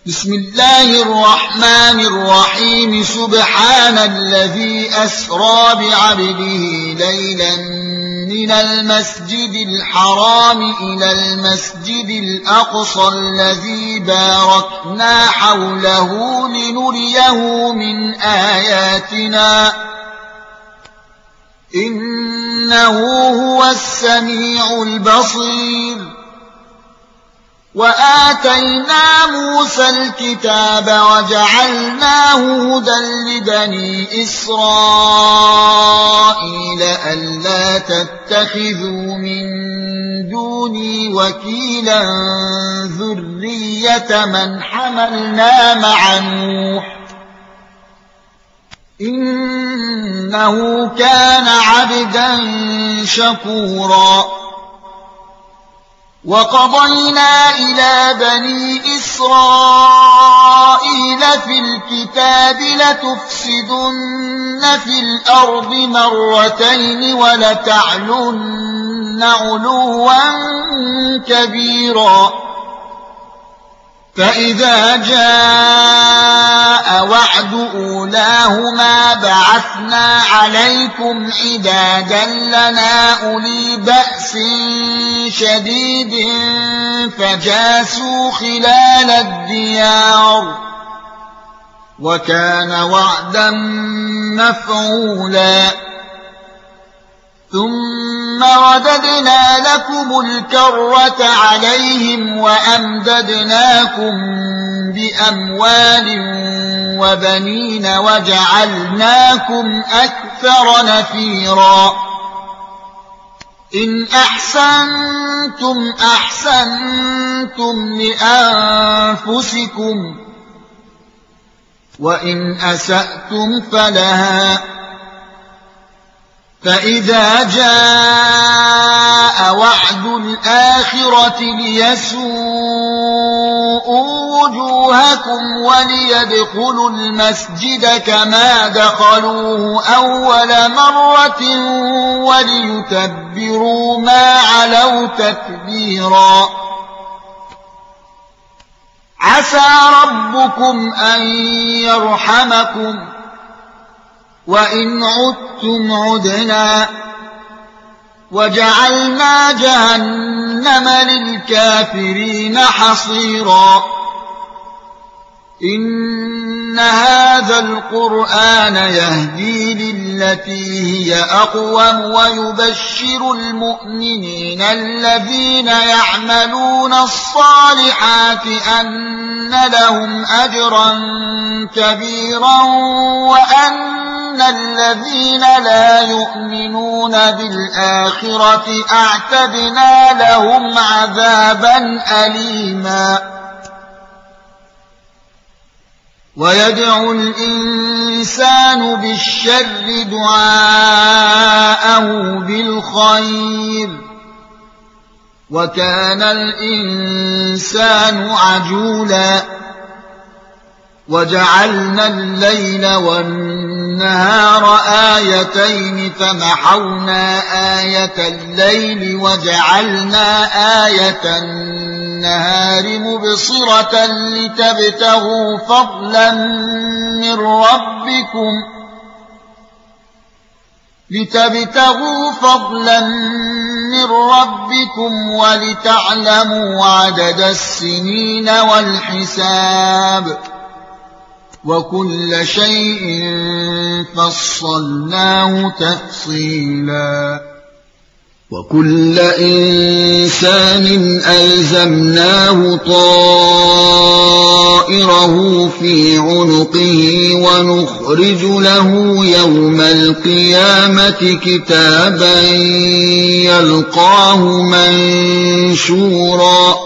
بسم الله الرحمن الرحيم سبحان الذي أسرى بعبده ليلا من المسجد الحرام إلى المسجد الأقصى الذي باركنا حوله لنريه من آياتنا إنه هو السميع البصير وآتينا موسى الكتاب وجعلناه هدى لبني إسرائيل ألا تتخذوا من دوني وكيلا ذرية من حملنا مع نوح إنه كان عبدا شكورا وقضينا إلى بني إسرائيل في الكتاب لتفسدن في الأرض مرتين ولتعلن علوا كبيرا فإذا جاء وعد أولاهما بعثنا عليكم عبادا لنا أولي بأس شديد فجاسوا خلال الديار وكان وعدا مفعولا ثم رددنا لكم الكرة عليهم وأمددناكم بأموال وبنين وجعلناكم أكثر نفيرا إن أحسنتم أحسنتم لأنفسكم وإن أسأتم فلها فإذا جاء وعد الآخرة ليسوءوا وجوهكم وليدخلوا المسجد كما دخلوه أول مرة وليتبروا ما علوا تتبيرا عسى ربكم أن يرحمكم وإن عدتم عدنا وجعلنا جهنم للكافرين حصيرا إن هذا القرآن يهدي للتي هي أقوم ويبشر المؤمنين الذين يعملون الصالحات أن لهم أجرا كبيرا وأن الذين لا يؤمنون بالآخرة أعتدنا لهم عذابا أليما ويدعو الإنسان بالشر دعاءه بالخير وكان الإنسان عجولا وجعلنا الليل والنهار آيتين فمحونا آية الليل وجعلنا آية النهار مبصرة لتبتغوا فضلا من ربكم ولتعلموا عدد السنين والحساب وكل شيء فصلناه تفصيلا وكل إنسان ألزمناه طائره في عنقه ونخرج له يوم القيامة كتابا يلقاه منشورا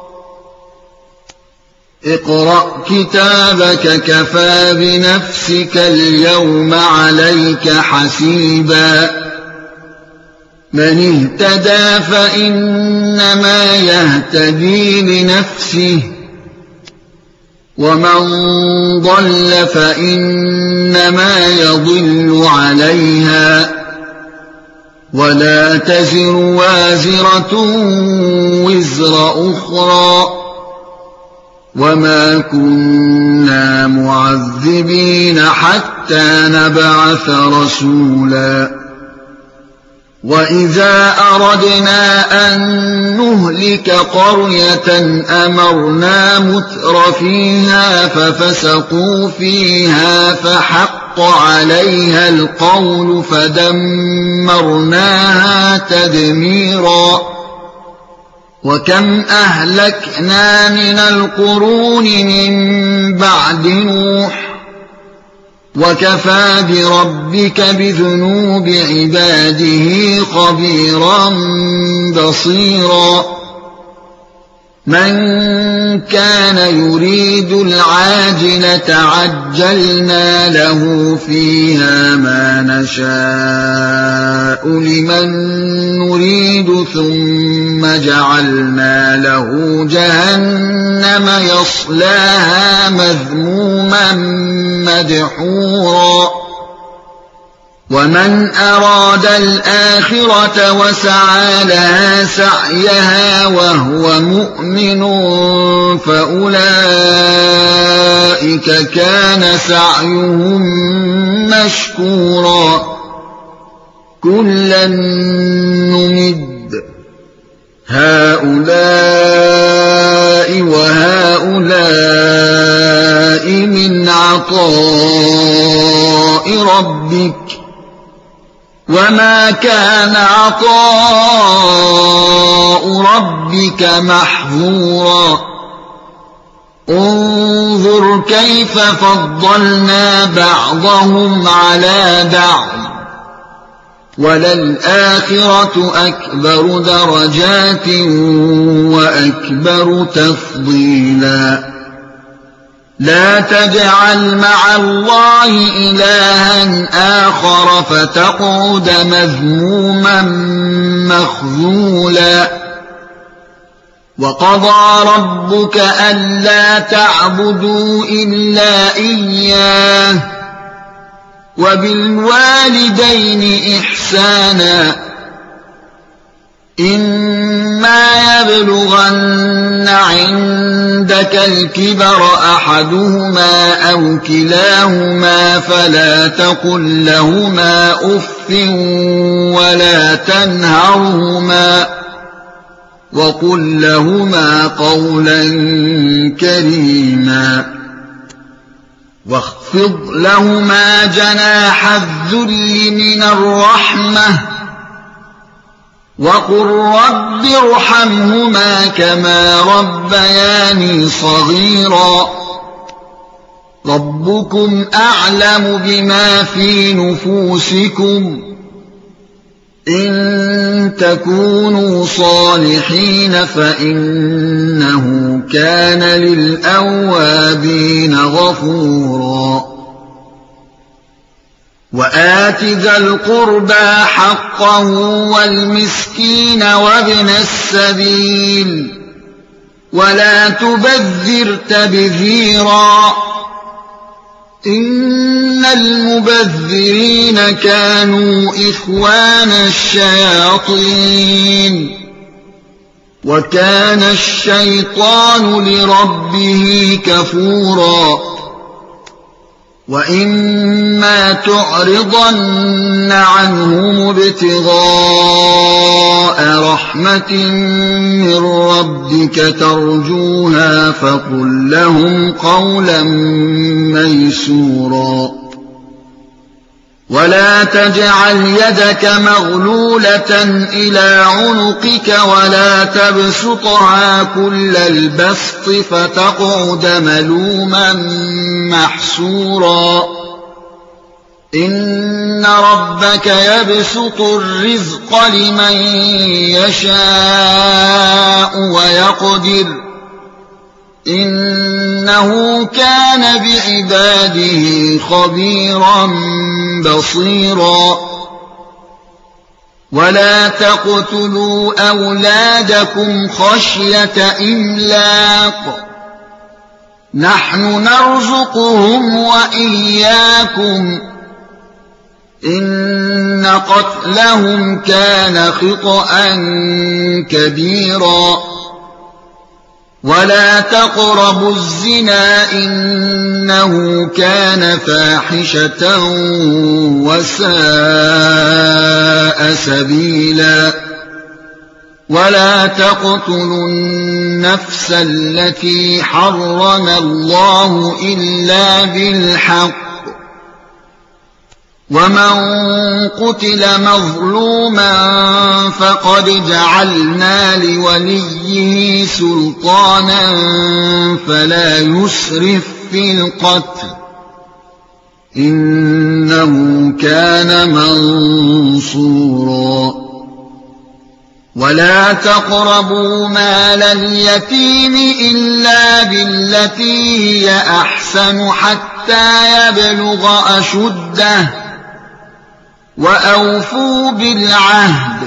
اقرأ كتابك كفى بنفسك اليوم عليك حسيبا من اهتدى فإنما يهتدي لنفسه ومن ضل فإنما يضل عليها ولا تزر وازرة وزر أخرى وما كنا معذبين حتى نبعث رسولا وإذا أردنا أن نهلك قرية أمرنا متر فيها ففسقوا فيها فحق عليها القول فدمرناها تدميرا وكم أهلكنا من القرون من بعد نوح وكفى بربك بذنوب عباده خبيرا بصيرا من كان يريد العاجلة عجلنا له فيها ما نشاء لمن نريد ثم جعلنا له جهنم يصلاها مذموما مدحورا ومن أراد الآخرة وسعى لها سعيها وهو مؤمن فأولئك كان سعيهم مشكورا كلا نمد هؤلاء وهؤلاء من عطاء ربك وما كان عطاء ربك محظورا انظر كيف فضلنا بعضهم على بعض وللآخرة أكبر درجات وأكبر تفضيلا لا تجعل مع الله إلها آخر فتقعد مذموما مخذولا وقضى ربك ألا تعبدوا إلا إياه وبالوالدين إحسانا إما يبلغن عندك الكبر أحدهما أو كلاهما فلا تقل لهما أف ولا تنهرهما وقل لهما قولا كريما واخفض لهما جناح الذل من الرحمة وقل رب ارحمهما كما ربياني صغيرا ربكم أعلم بما في نفوسكم إن تكونوا صالحين فإنه كان للأوابين غفورا وآت ذا القربى حقه والمسكين وابن السبيل ولا تبذر تبذيرا إن المبذرين كانوا إخوان الشياطين وكان الشيطان لربه كفورا وإما تعرضن عنهم ابتغاء رحمة من ربك ترجوها فقل لهم قولا ميسورا ولا تجعل يدك مغلولة إلى عنقك ولا تبسطها كل البسط فتقعد ملوما محسورا إن ربك يبسط الرزق لمن يشاء ويقدر إنه كان بعباده خبيرا بصيرا ولا تقتلوا أولادكم خشية إملاق نحن نرزقهم وإياكم إن قتلهم كان خطأ كبيرا ولا تقربوا الزنا إنه كان فاحشة وساء سبيلا ولا تقتلوا النفس التي حرم الله إلا بالحق ومن قتل مظلوما فقد جعلنا لوليه سلطانا فلا يسرف في القتل إنه كان منصورا ولا تقربوا مال اليتيم إلا بالتي هي أحسن حتى يبلغ أشده وأوفوا بالعهد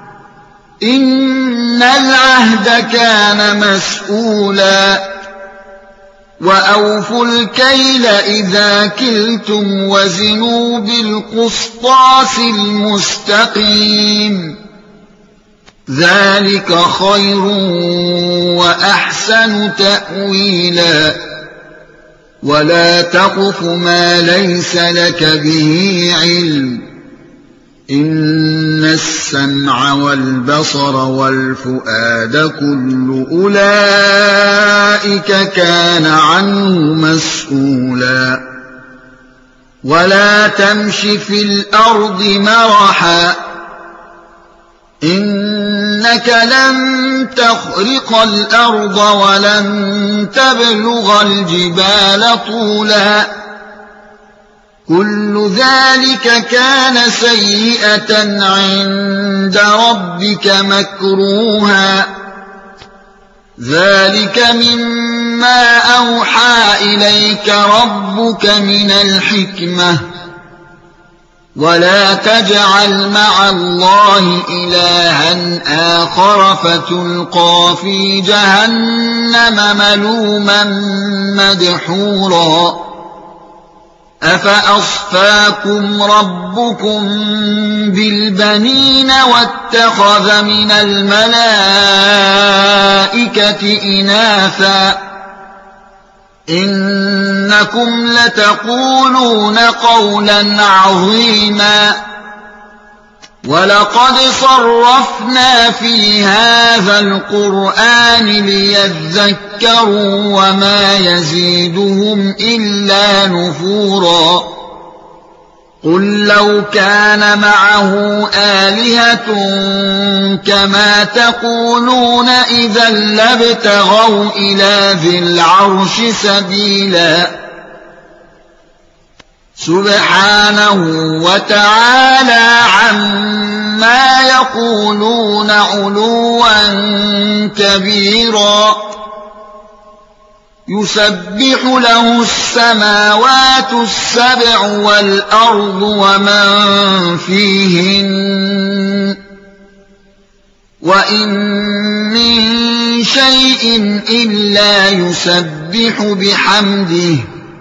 إن العهد كان مسؤولا وأوفوا الكيل إذا كلتم وزنوا بالقسطاس المستقيم ذلك خير وأحسن تأويلا ولا تقف ما ليس لك به علم إن السمع والبصر والفؤاد كل أولئك كان عنه مسؤولا ولا تمش في الأرض مرحا إنك لن تخرق الأرض ولن تبلغ الجبال طولا كل ذلك كان سيئة عند ربك مكروها ذلك مما أوحى إليك ربك من الحكمة ولا تجعل مع الله إلها آخر فتلقى في جهنم ملوما مدحورا أفأصفاكم ربكم بالبنين واتخذ من الملائكة إناثا إنكم لتقولون قولا عظيما ولقد صرفنا في هذا القرآن ليذكروا وما يزيدهم إلا نفورا قل لو كان معه آلهة كما تقولون إذا لابتغوا إلى ذي العرش سبيلا سبحانه وتعالى عما يقولون علوا كبيرا يسبح له السماوات السبع والأرض ومن فيهن وإن من شيء إلا يسبح بحمده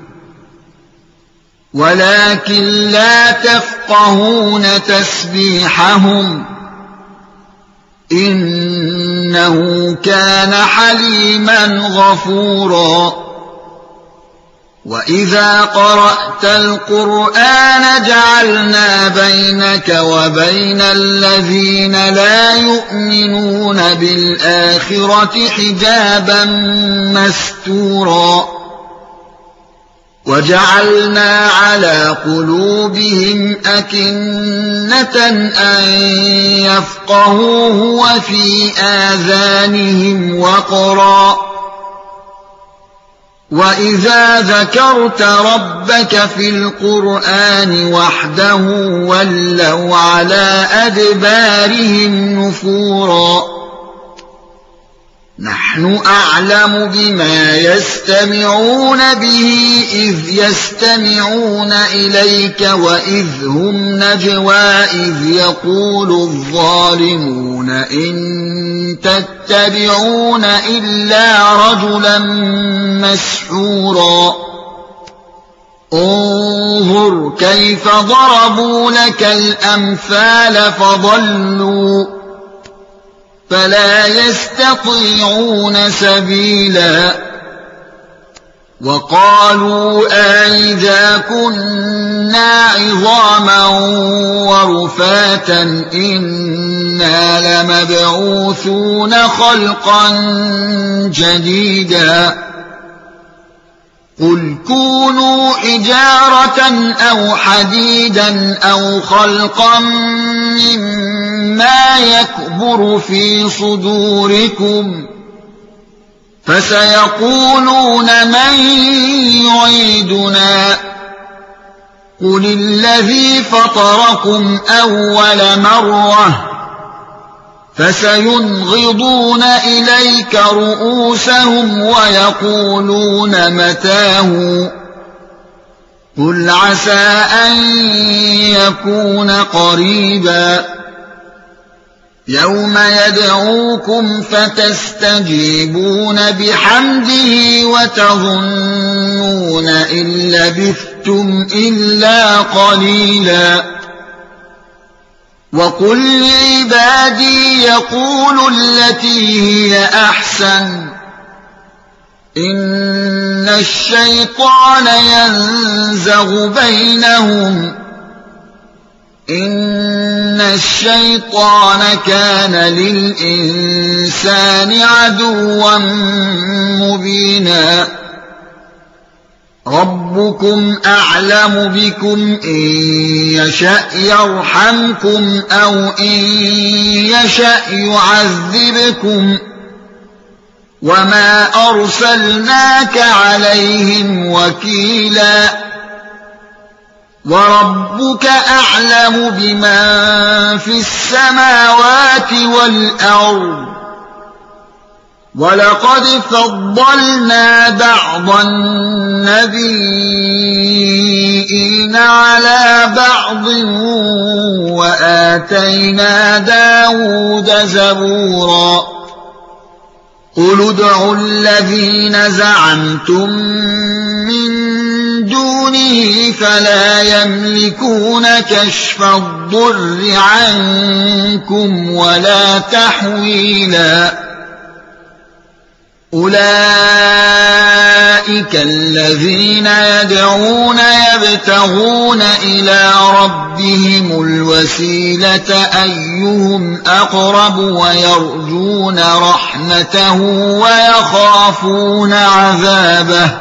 ولكن لا تفقهون تسبيحهم إنه كان حليما غفورا وإذا قرأت القرآن جعلنا بينك وبين الذين لا يؤمنون بالآخرة حجابا مستورا وجعلنا على قلوبهم أكنة أن يفقهوه وفي آذانهم وقرا وإذا ذكرت ربك في القرآن وحده ولوا على أدبارهم نفورا نحن أعلم بما يستمعون به إذ يستمعون إليك وإذ هم نجوى إذ يقول الظالمون إن تتبعون إلا رجلا مسحورا انظر كيف ضربوا لك الأمثال فلا يستطيعون سبيلا وقالوا أئذا كنا عظاما ورفاتا إنا لمبعوثون خلقا جديدا قل كونوا حجارة أو حديدا أو خلقا مما يكبر في صدوركم فسيقولون من يعيدنا قل الذي فطركم أول مرة فسينغضون إليك رؤوسهم ويقولون متاه قل عسى أن يكون قريبا يوم يدعوكم فتستجيبون بحمده وتظنون إن لبثتم إلا قليلا وقل لعبادي يقولوا التي هي أحسن إن الشيطان ينزغ بينهم إن الشيطان كان للإنسان عدوا مبينا ربكم أعلم بكم إن يشأ يرحمكم أو إن يشأ يعذبكم وما أرسلناك عليهم وكيلا وربك أعلم بمن في السماوات والأرض ولقد فضلنا بعض النبيين على بعض وآتينا داود زبورا قل ادعوا الذين زعمتم من دونه فلا يملكون كشف الضر عنكم ولا تحويلا أولئك الذين يدعون يبتغون إلى ربهم الوسيلة أيهم أقرب ويرجون رحمته ويخافون عذابه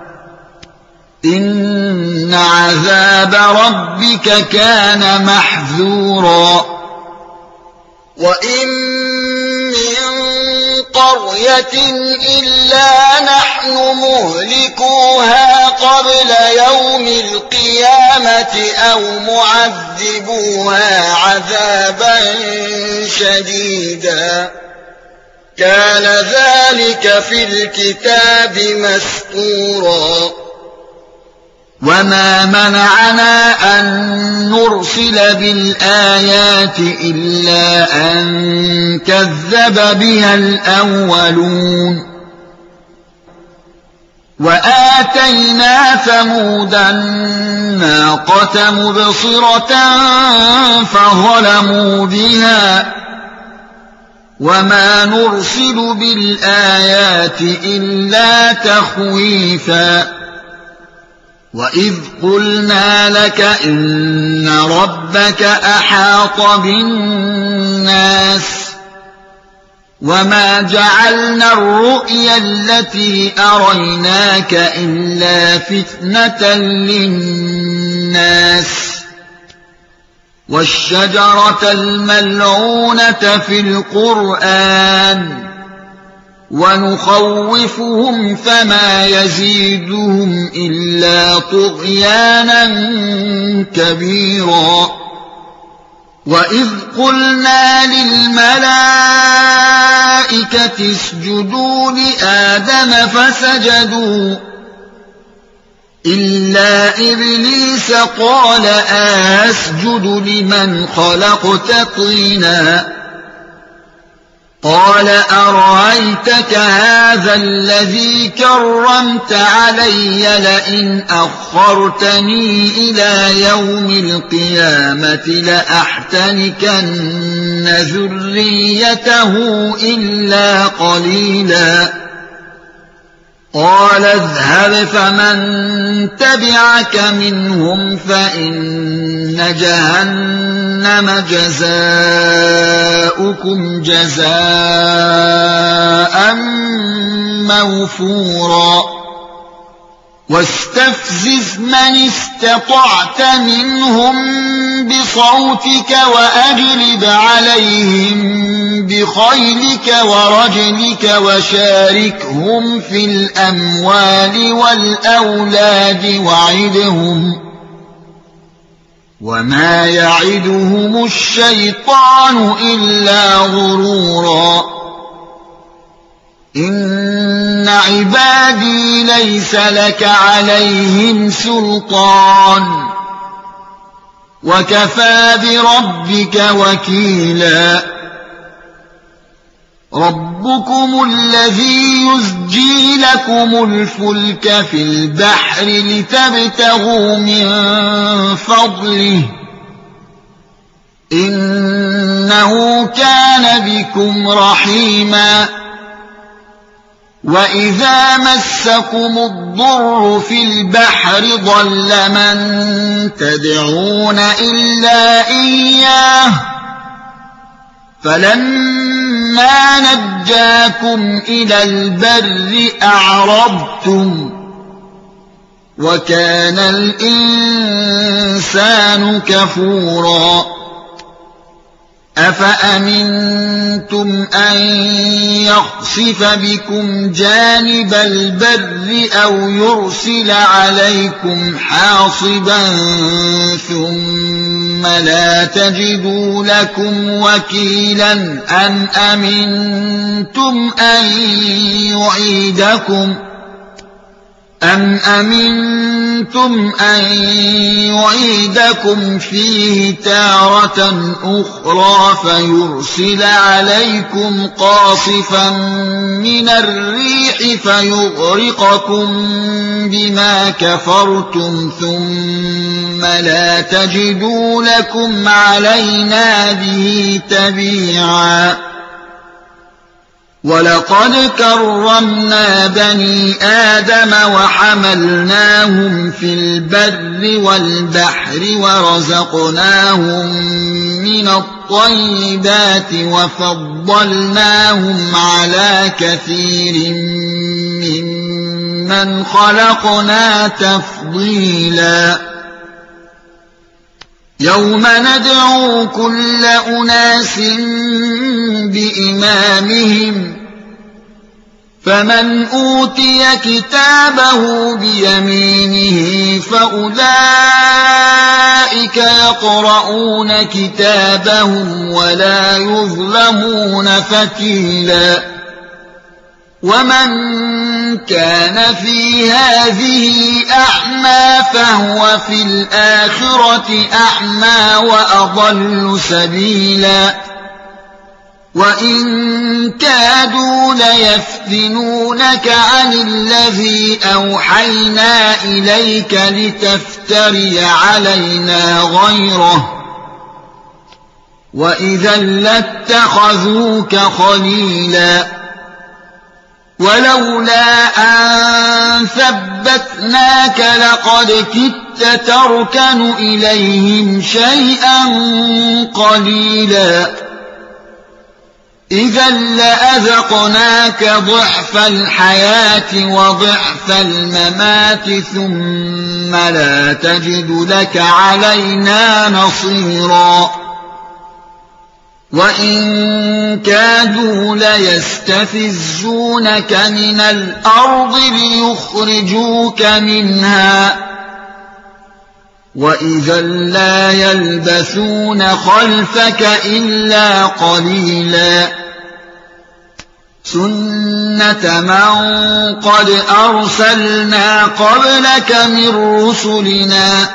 إن عذاب ربك كان محذورا وإن من قرية إلا نحن مهلكوها قبل يوم القيامة أو معذبوها عذابا شديدا كان ذلك في الكتاب مسطورا وما منعنا أن نرسل بالآيات إلا أن كذب بها الأولون وآتينا ثمود الناقة مبصرة فظلموا بها وما نرسل بالآيات إلا تخويفا وإذ قلنا لك إن ربك أحاط بالناس وما جعلنا الرؤيا التي أريناك إلا فتنة للناس والشجرة الملعونة في القرآن ونخوفهم فما يزيدهم إلا طغيانا كبيرا وإذ قلنا للملائكة اسجدوا لآدم فسجدوا إلا إبليس قال أسجد لمن خلقت طينا قال أرأيتك هذا الذي كرمت علي لئن أخرتني إلى يوم القيامة لأحتنكن ذريته إلا قليلا قال اذهب فمن تبعك منهم فإن جهنم جزاؤكم جزاء موفورا واستفزز من استطعت منهم بصوتك وأجلب عليهم بخيلك ورجلك وشاركهم في الأموال والأولاد وعدهم وما يعدهم الشيطان إلا غرورا إن عبادي ليس لك عليهم سلطان وكفى بربك وكيلا ربكم الذي يزجي لكم الفلك في البحر لتبتغوا من فضله إنه كان بكم رحيما وإذا مسكم الضر في البحر ضل من تدعون إلا إياه فلما نجاكم إلى البر أعرضتم وكان الإنسان كفورا أفأمنتم أن يخسف بكم جانب البر أو يرسل عليكم حاصبا ثم لا تجدوا لكم وكيلا أم أمنتم أن يعيدكم فيه تارة أخرى فيرسل عليكم قاصفا من الريح فيغرقكم بما كفرتم ثم لا تجدوا لكم علينا به تبيعا ولقد كرمنا بني آدم وحملناهم في البر والبحر ورزقناهم من الطيبات وفضلناهم على كثير ممن خلقنا تفضيلا يوم ندعو كل أناس بإمامهم فمن أوتي كتابه بيمينه فأولئك يقرؤون كتابهم ولا يظلمون فتيلا ومن كان في هذه أعمى فهو في الآخرة أعمى وأضل سبيلا وإن كادوا ليفتنونك عن الذي أوحينا إليك لتفتري علينا غيره وإذا لاتخذوك خليلا ولولا أن ثبتناك لقد كدت تركن إليهم شيئا قليلا إذا لأذقناك ضعف الحياة وضعف الممات ثم لا تجد لك علينا نصيرا وإن كادوا ليستفزونك من الأرض ليخرجوك منها وإذا لا يلبثون خلفك إلا قليلا سنة من قد أرسلنا قبلك من رسلنا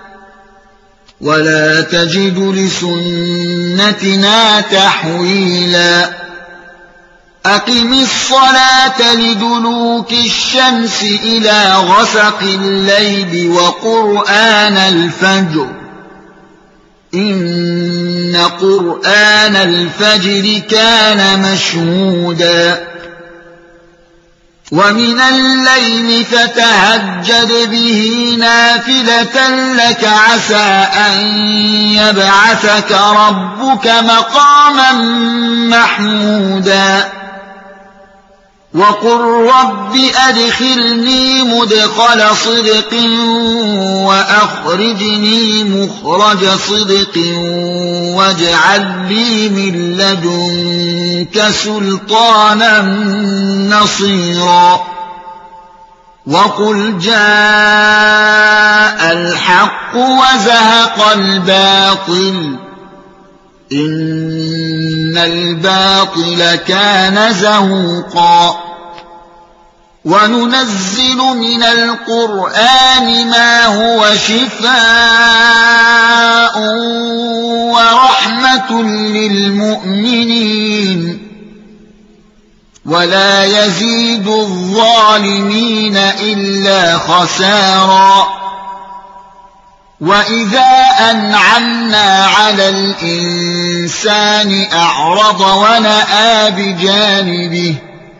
ولا تجد لسنتنا تحويلا أقم الصلاة لدلوك الشمس إلى غسق الليل وقرآن الفجر إن قرآن الفجر كان مشهودا ومن الليل فتهجد به نافلة لك عسى أن يبعثك ربك مقاما محمودا وقل رب أدخلني مدخل صدق وأخرجني مخرج صدق واجعل لي من لدنك سلطانا نصيرا وقل جاء الحق وزهق الباطل إن الباطل كان زهوقا وننزل من القرآن ما هو شفاء ورحمة للمؤمنين ولا يزيد الظالمين إلا خسارا وإذا أنعمنا على الإنسان أعرض ونأى بجانبه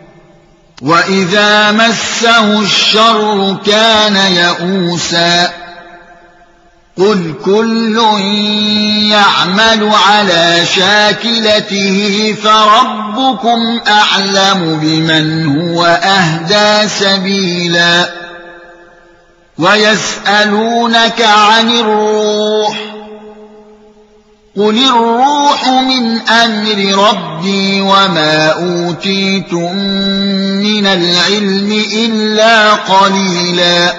وإذا مسه الشر كان يئوسا قل كل يعمل على شاكلته فربكم أعلم بمن هو أهدى سبيلا ويسألونك عن الروح قل الروح من أمر ربي وما أوتيتم من العلم إلا قليلا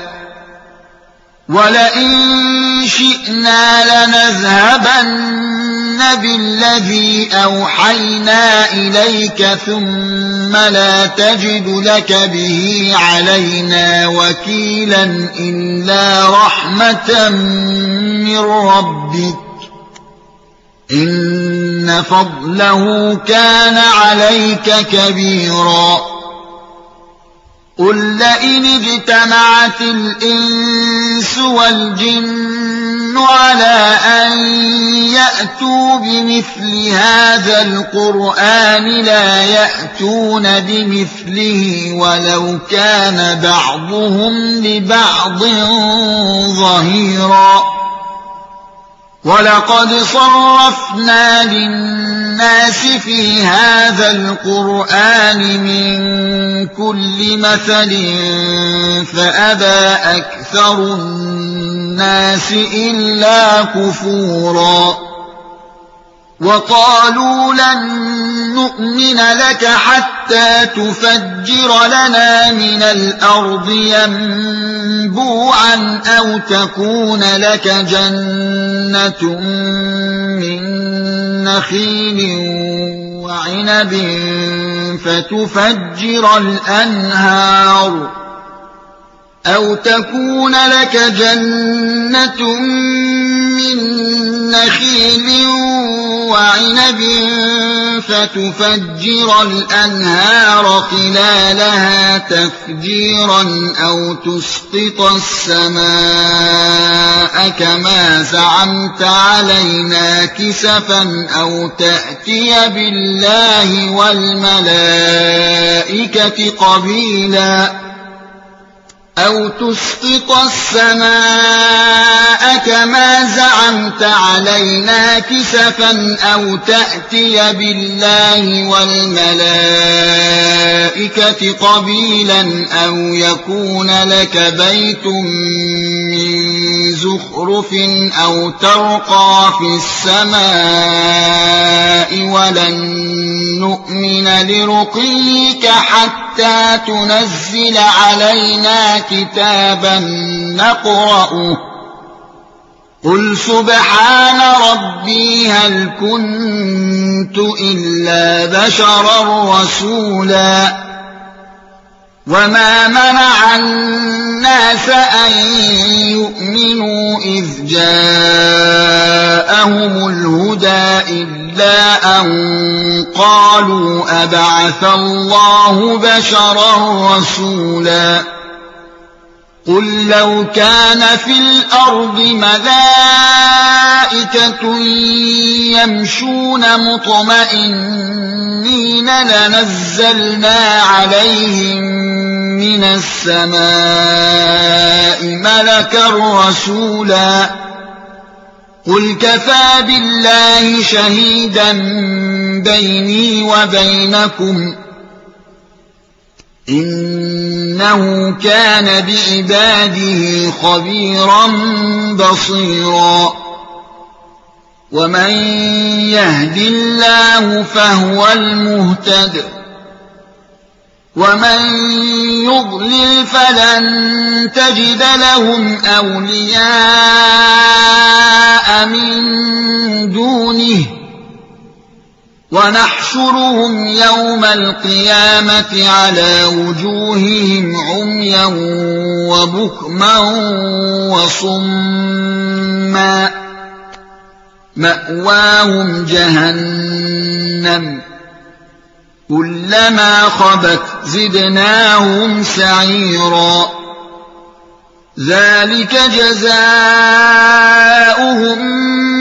ولئن شئنا لنذهبن بالذي أوحينا إليك ثم لا تجد لك به علينا وكيلا إلا رحمة من ربك إن فضله كان عليك كبيرا قل لئن اجتمعت الإنس والجن على أن يأتوا بمثل هذا القرآن لا يأتون بمثله ولو كان بعضهم لبعض ظهيرا ولقد صرفنا للناس في هذا القرآن من كل مثل فأبى أكثر الناس إلا كفورا وقالوا لن نؤمن لك حتى تفجر لنا من الأرض ينبوعا أو تكون لك جنة من نخيل وعنب فتفجر الأنهار أو تكون لك جنة من نخيل وعنب فتفجر الأنهار خلالها تفجيرا أو تسقط السماء كما زعمت علينا كسفا أو تأتي بالله والملائكة قبيلا أو تسقط السماء كما زعمت علينا كسفا أو تأتي بالله والملائكة قبيلا أو يكون لك بيت من زخرف أو ترقى في السماء ولن نؤمن لرقيك حتى تنزل علينا كتابا نقرأه قل سبحان ربي هل كنت إلا بشرا رسولا وما منع الناس أن يؤمنوا إذ جاءهم الهدى إلا أن قالوا أبعث الله بشرا رسولا قل لو كان في الأرض ملائكة ملائكة يمشون مطمئنين لنزلنا عليهم من السماء ملكا رسولا قل كفى بالله شهيدا بيني وبينكم إنه كان بعباده خبيرا بصيرا ومن يهد الله فهو المهتد ومن يضلل فلن تجد لهم أولياء من دونه ونحشرهم يوم القيامة على وجوههم عميا وبكما وصما مأواهم جهنم كلما خبت زدناهم سعيرا ذلك جزاؤهم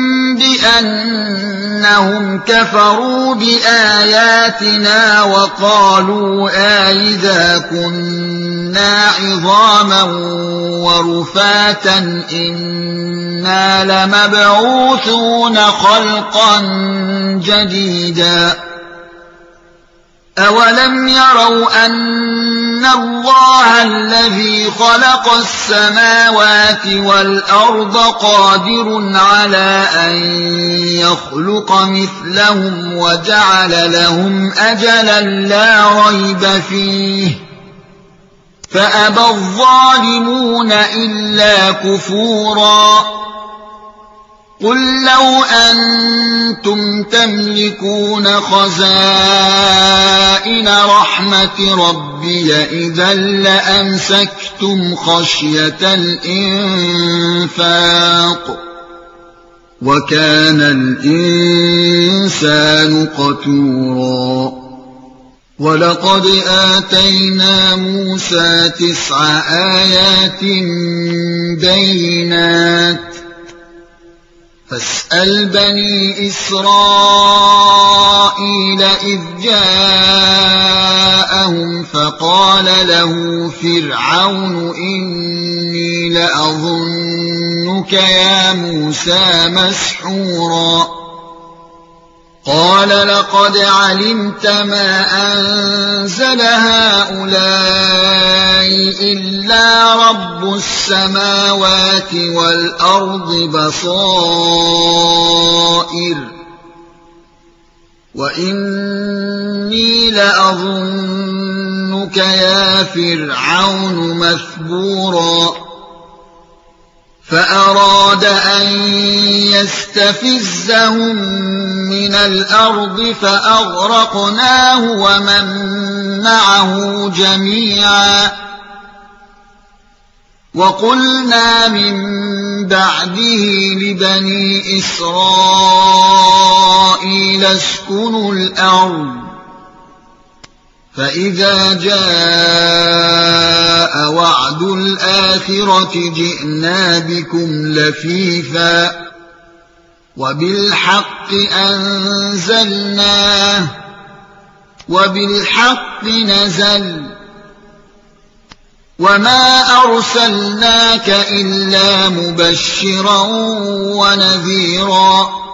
بأنهم كفروا بآياتنا وقالوا أئذا كنا عظاما ورفاتا إنا لمبعوثون خلقا جديدا أولم يروا أن الله الذي خلق السماوات والأرض قادر على أن يخلق مثلهم وجعل لهم أجلا لا ريب فيه فأبى الظالمون إلا كفورا قل لو أنتم تملكون خزائن رحمة ربي إذا لأمسكتم خشية الإنفاق وكان الإنسان قتورا ولقد آتينا موسى 9 آيات بينات فاسأل بني إسرائيل إذ جاءهم فقال له فرعون إني لأظنك يا موسى مسحورا قال لقد علمت ما أنزل هؤلاء إلا رب السماوات والأرض بصائر وإني لأظنك يا فرعون مثبورا فأراد أن يستفزهم من الأرض فأغرقناه ومن معه جميعا وقلنا من بعده لبني إسرائيل اسكنوا الأرض فإذا جاء وعد الآخرة جئنا بكم لفيفا وبالحق أنزلناه وبالحق نزل وما أرسلناك إلا مبشرا ونذيرا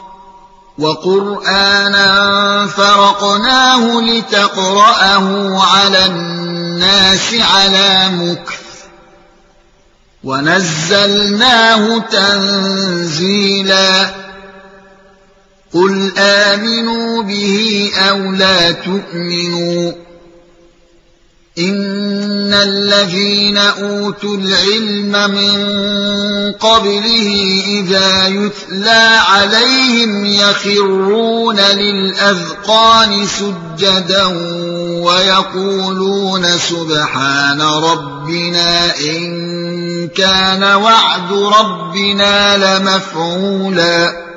وقرآنا فرقناه لتقرأه على الناس على مكث ونزلناه تنزيلا قل آمنوا به أو لا تؤمنوا إن الذين أوتوا العلم من قبله إذا يتلى عليهم يخرون للأذقان سجدا ويقولون سبحان ربنا إن كان وعد ربنا لمفعولا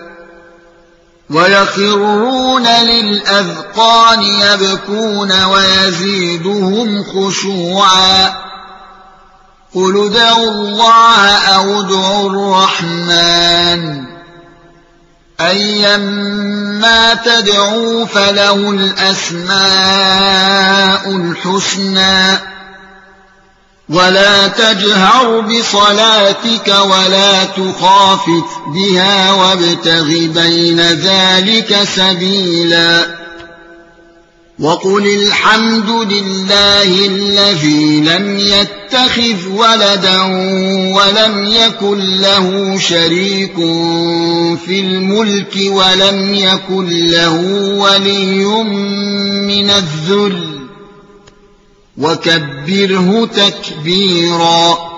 ويخرون للأذقان يبكون ويزيدهم خشوعا قل ادعوا الله أو ادعوا الرحمن أيما تدعوا فله الأسماء الحسنى ولا تجهر بصلاتك ولا تخافت بها وابتغ بين ذلك سبيلا وقل الحمد لله الذي لم يتخذ ولدا ولم يكن له شريك في الملك ولم يكن له ولي من الذل وكبره تكبيرا